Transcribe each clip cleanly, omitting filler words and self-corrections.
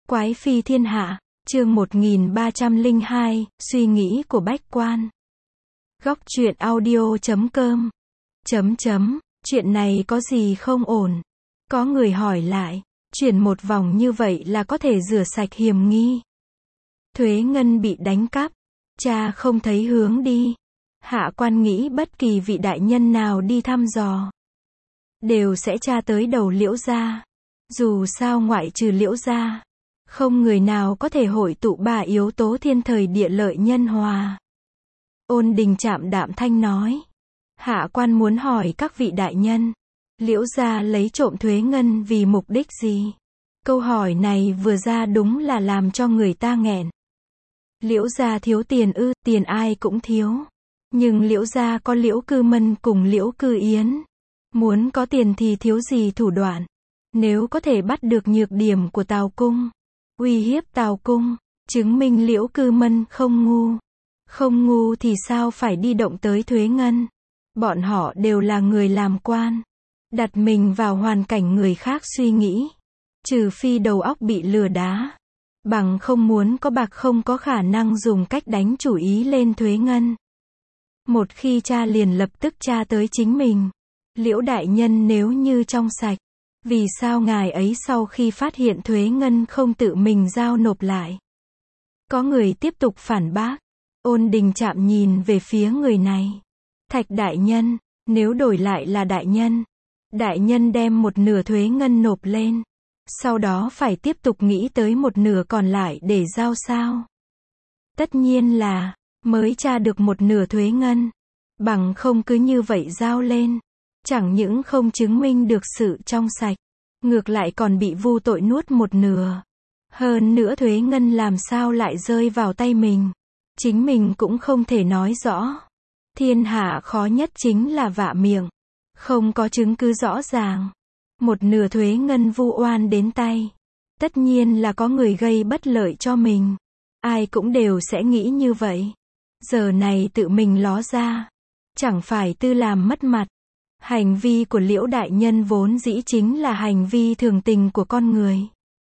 Quái phi thiên hạ, chương 1302, suy nghĩ của Bách Quan. Góc truyện audio.com. Chuyện này có gì không ổn? Có người hỏi lại, chuyển một vòng như vậy là có thể rửa sạch hiểm nghi. Thuế ngân bị đánh cắp, cha không thấy hướng đi. Hạ quan nghĩ bất kỳ vị đại nhân nào đi thăm dò, đều sẽ tra tới đầu Liễu gia. Dù sao ngoại trừ Liễu gia, không người nào có thể hội tụ ba yếu tố thiên thời địa lợi nhân hòa. Ôn Đình Trạm đạm thanh nói. Hạ quan muốn hỏi các vị đại nhân, Liễu gia lấy trộm thuế ngân vì mục đích gì? Câu hỏi này vừa ra đúng là làm cho người ta nghẹn. Liễu gia thiếu tiền ư? Tiền ai cũng thiếu. Nhưng Liễu gia có Liễu Cư Mân cùng Liễu Cư Yến. Muốn có tiền thì thiếu gì thủ đoạn. Nếu có thể bắt được nhược điểm của Tào Cung, uy hiếp Tào Cung, chứng minh Liễu Cư Mân không ngu. Không ngu thì sao phải đi động tới thuế ngân? Bọn họ đều là người làm quan, đặt mình vào hoàn cảnh người khác suy nghĩ. Trừ phi đầu óc bị lừa đá, bằng không muốn có bạc không có khả năng dùng cách đánh chủ ý lên thuế ngân. Một khi tra liền lập tức tra tới chính mình. Liễu đại nhân nếu như trong sạch, vì sao ngài ấy sau khi phát hiện thuế ngân không tự mình giao nộp lại? Có người tiếp tục phản bác. Ôn Đình Trạm nhìn về phía người này. Thạch đại nhân, nếu đổi lại là đại nhân đem một nửa thuế ngân nộp lên, sau đó phải tiếp tục nghĩ tới một nửa còn lại để giao sao? Tất nhiên là, mới tra được một nửa thuế ngân, bằng không cứ như vậy giao lên. Chẳng những không chứng minh được sự trong sạch, ngược lại còn bị vu tội nuốt một nửa. Hơn nữa thuế ngân làm sao lại rơi vào tay mình? Chính mình cũng không thể nói rõ. Thiên hạ khó nhất chính là vạ miệng. Không có chứng cứ rõ ràng, một nửa thuế ngân vu oan đến tay, tất nhiên là có người gây bất lợi cho mình. Ai cũng đều sẽ nghĩ như vậy. Giờ này tự mình ló ra, chẳng phải tư làm mất mặt. Hành vi của Liễu đại nhân vốn dĩ chính là hành vi thường tình của con người.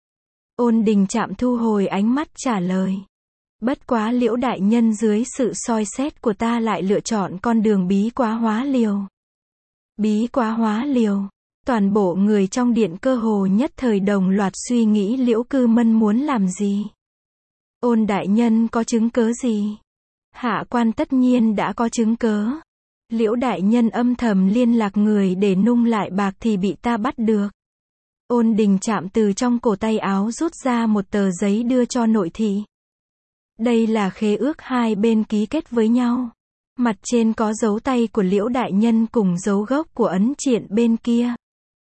Ôn Đình Trạm thu hồi ánh mắt trả lời. Bất quá Liễu đại nhân dưới sự soi xét của ta lại lựa chọn con đường bí quá hóa liều. Bí quá hóa liều. Toàn bộ người trong điện cơ hồ nhất thời đồng loạt suy nghĩ Liễu Cư Mân muốn làm gì. Ôn đại nhân có chứng cớ gì? Hạ quan tất nhiên đã có chứng cớ. Liễu đại nhân âm thầm liên lạc người để nung lại bạc thì bị ta bắt được. Ôn Đình Trạm từ trong cổ tay áo rút ra một tờ giấy đưa cho nội thị. Đây là khế ước hai bên ký kết với nhau. Mặt trên có dấu tay của Liễu đại nhân cùng dấu gốc của ấn triện bên kia.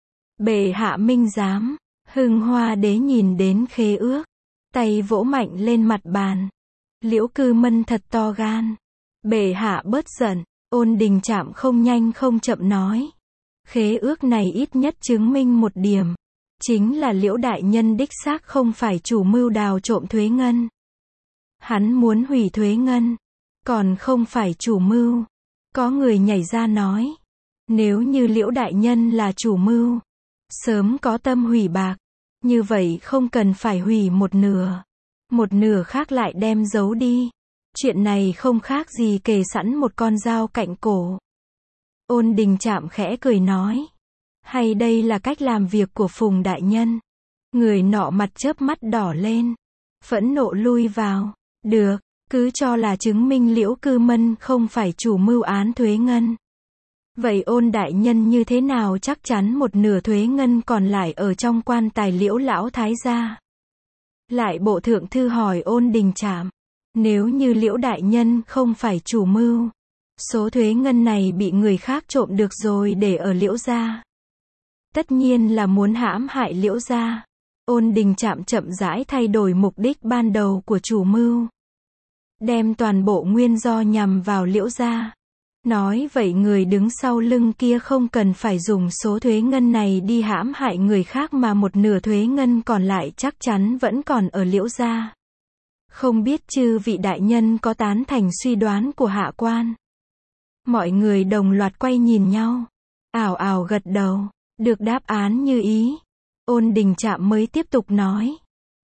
Bệ hạ minh giám. Hưng Hoa đế nhìn đến khế ước, tay vỗ mạnh lên mặt bàn. Liễu Cư Mân thật to gan. Bệ hạ bớt giận. Ôn Đình Trạm không nhanh không chậm nói. Khế ước này ít nhất chứng minh một điểm. Chính là Liễu đại nhân đích xác không phải chủ mưu đào trộm thuế ngân. Hắn muốn hủy thuế ngân, còn không phải chủ mưu. Có người nhảy ra nói. Nếu như Liễu đại nhân là chủ mưu, sớm có tâm hủy bạc, như vậy không cần phải hủy một nửa. Một nửa khác lại đem giấu đi. Chuyện này không khác gì kề sẵn một con dao cạnh cổ. Ôn Đình Trạm khẽ cười nói. Hay đây là cách làm việc của Phùng đại nhân? Người nọ mặt chớp mắt đỏ lên, phẫn nộ lui vào. Được, cứ cho là chứng minh Liễu Cư Mân không phải chủ mưu án thuế ngân. Vậy Ôn đại nhân như thế nào chắc chắn một nửa thuế ngân còn lại ở trong quan tài Liễu lão thái gia? Lại bộ thượng thư hỏi Ôn Đình Trạm. Nếu như Liễu đại nhân không phải chủ mưu, số thuế ngân này bị người khác trộm được rồi để ở Liễu gia, tất nhiên là muốn hãm hại Liễu gia. Ôn Đình Trạm chậm rãi thay đổi mục đích ban đầu của chủ mưu, đem toàn bộ nguyên do nhằm vào Liễu gia. Nói vậy người đứng sau lưng kia không cần phải dùng số thuế ngân này đi hãm hại người khác mà một nửa thuế ngân còn lại chắc chắn vẫn còn ở Liễu gia. Không biết chư vị đại nhân có tán thành suy đoán của hạ quan? Mọi người đồng loạt quay nhìn nhau, ảo ảo gật đầu, được đáp án như ý. Ôn Đình Trạm mới tiếp tục nói.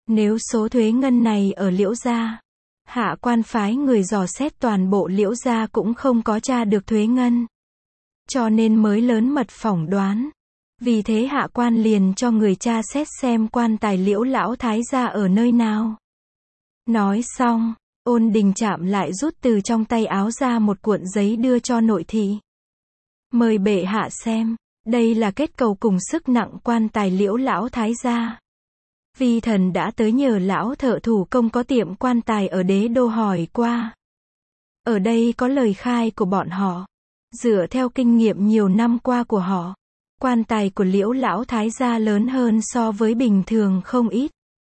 Nếu số thuế ngân này ở Liễu gia, hạ quan phái người dò xét toàn bộ Liễu gia cũng không có tra được thuế ngân. Cho nên mới lớn mật phỏng đoán. Vì thế hạ quan liền cho người tra xét xem quan tài Liễu lão thái gia ở nơi nào. Nói xong, Ôn Đình Trạm lại rút từ trong tay áo ra một cuộn giấy đưa cho nội thị. Mời bệ hạ xem, đây là kết cầu cùng sức nặng quan tài Liễu lão thái gia. Vi thần đã tới nhờ lão thợ thủ công có tiệm quan tài ở đế đô hỏi qua. Ở đây có lời khai của bọn họ. Dựa theo kinh nghiệm nhiều năm qua của họ, quan tài của Liễu lão thái gia lớn hơn so với bình thường không ít.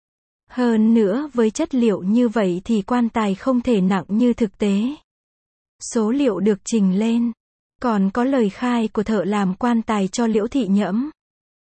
Hơn nữa với chất liệu như vậy thì quan tài không thể nặng như thực tế. Số liệu được trình lên. Còn có lời khai của thợ làm quan tài cho Liễu thị nhẫm.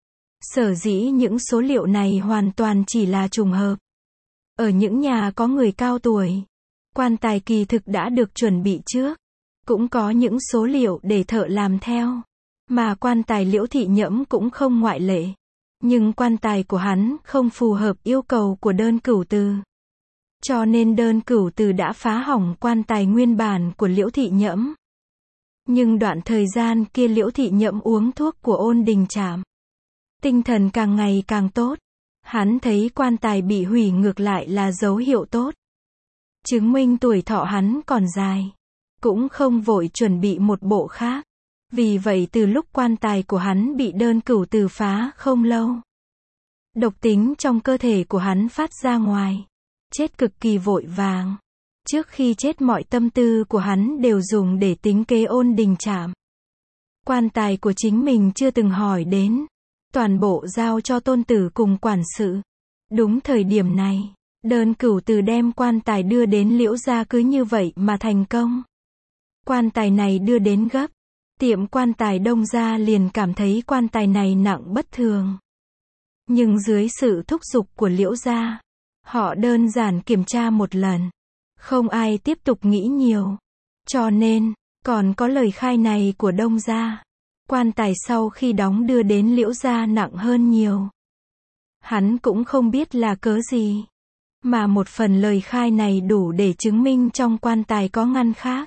Sở dĩ những số liệu này hoàn toàn chỉ là trùng hợp. Ở những nhà có người cao tuổi, quan tài kỳ thực đã được chuẩn bị trước. Cũng có những số liệu để thợ làm theo. Mà quan tài Liễu thị nhẫm cũng không ngoại lệ. Nhưng quan tài của hắn không phù hợp yêu cầu của đơn cửu từ. Cho nên đơn cửu từ đã phá hỏng quan tài nguyên bản của Liễu thị nhẫm. Nhưng đoạn thời gian kia Liễu thị nhẫm uống thuốc của Ôn Đình Trạm. Tinh thần càng ngày càng tốt. Hắn thấy quan tài bị hủy ngược lại là dấu hiệu tốt. Chứng minh tuổi thọ hắn còn dài. Cũng không vội chuẩn bị một bộ khác. Vì vậy từ lúc quan tài của hắn bị đơn cửu từ phá không lâu, độc tính trong cơ thể của hắn phát ra ngoài. Chết cực kỳ vội vàng. Trước khi chết mọi tâm tư của hắn đều dùng để tính kế Ôn Đình Trạm. Quan tài của chính mình chưa từng hỏi đến. Toàn bộ giao cho tôn tử cùng quản sự. Đúng thời điểm này, đơn cửu từ đem quan tài đưa đến Liễu gia cứ như vậy mà thành công. Quan tài này đưa đến gấp. Tiệm quan tài Đông gia liền cảm thấy quan tài này nặng bất thường. Nhưng dưới sự thúc giục của Liễu gia, họ đơn giản kiểm tra một lần. Không ai tiếp tục nghĩ nhiều. Cho nên, còn có lời khai này của Đông gia. Quan tài sau khi đóng đưa đến Liễu gia nặng hơn nhiều. Hắn cũng không biết là cớ gì. Mà một phần lời khai này đủ để chứng minh trong quan tài có ngăn khác.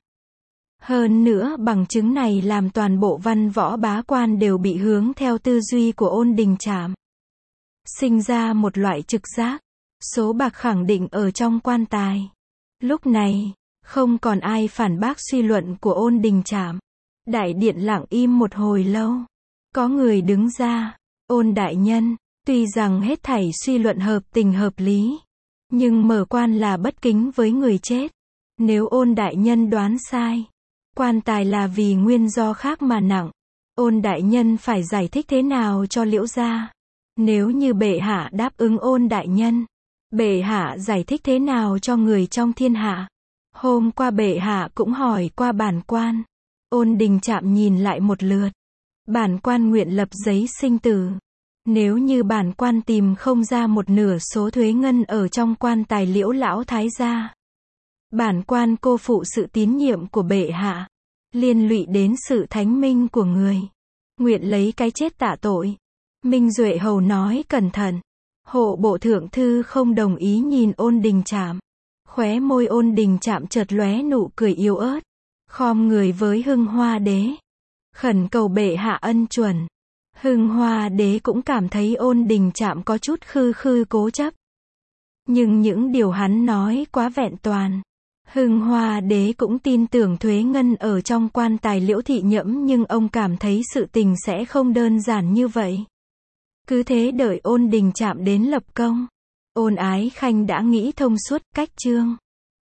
Hơn nữa bằng chứng này làm toàn bộ văn võ bá quan đều bị hướng theo tư duy của Ôn Đình Trạm. Sinh ra một loại trực giác. Số bạc khẳng định ở trong quan tài. Lúc này, không còn ai phản bác suy luận của Ôn Đình Trạm. Đại điện lặng im một hồi lâu. Có người đứng ra. Ôn đại nhân, tuy rằng hết thảy suy luận hợp tình hợp lý. Nhưng mở quan là bất kính với người chết. Nếu Ôn đại nhân đoán sai, quan tài là vì nguyên do khác mà nặng. Ôn đại nhân phải giải thích thế nào cho Liễu gia? Nếu như bệ hạ đáp ứng Ôn đại nhân, bệ hạ giải thích thế nào cho người trong thiên hạ? Hôm qua bệ hạ cũng hỏi qua bản quan. Ôn Đình Trạm nhìn lại một lượt. Bản quan nguyện lập giấy sinh tử. Nếu như bản quan tìm không ra một nửa số thuế ngân ở trong quan tài Liễu lão thái gia, bản quan cô phụ sự tín nhiệm của bệ hạ, liên lụy đến sự thánh minh của người. Nguyện lấy cái chết tạ tội. Minh Duệ hầu nói cẩn thận. Hộ bộ thượng thư không đồng ý nhìn Ôn Đình Trạm. Khóe môi Ôn Đình Trạm chợt lóe nụ cười yếu ớt. Khom người với Hưng Hoa đế. Khẩn cầu bệ hạ ân chuẩn. Hưng Hoa đế cũng cảm thấy Ôn Đình Trạm có chút khư khư cố chấp. Nhưng những điều hắn nói quá vẹn toàn. Hưng Hoa đế cũng tin tưởng thuế ngân ở trong quan tài Liễu thị nhẫm, nhưng ông cảm thấy sự tình sẽ không đơn giản như vậy. Cứ thế đợi Ôn Đình Trạm đến lập công. Ôn Ái Khanh đã nghĩ thông suốt cách chương.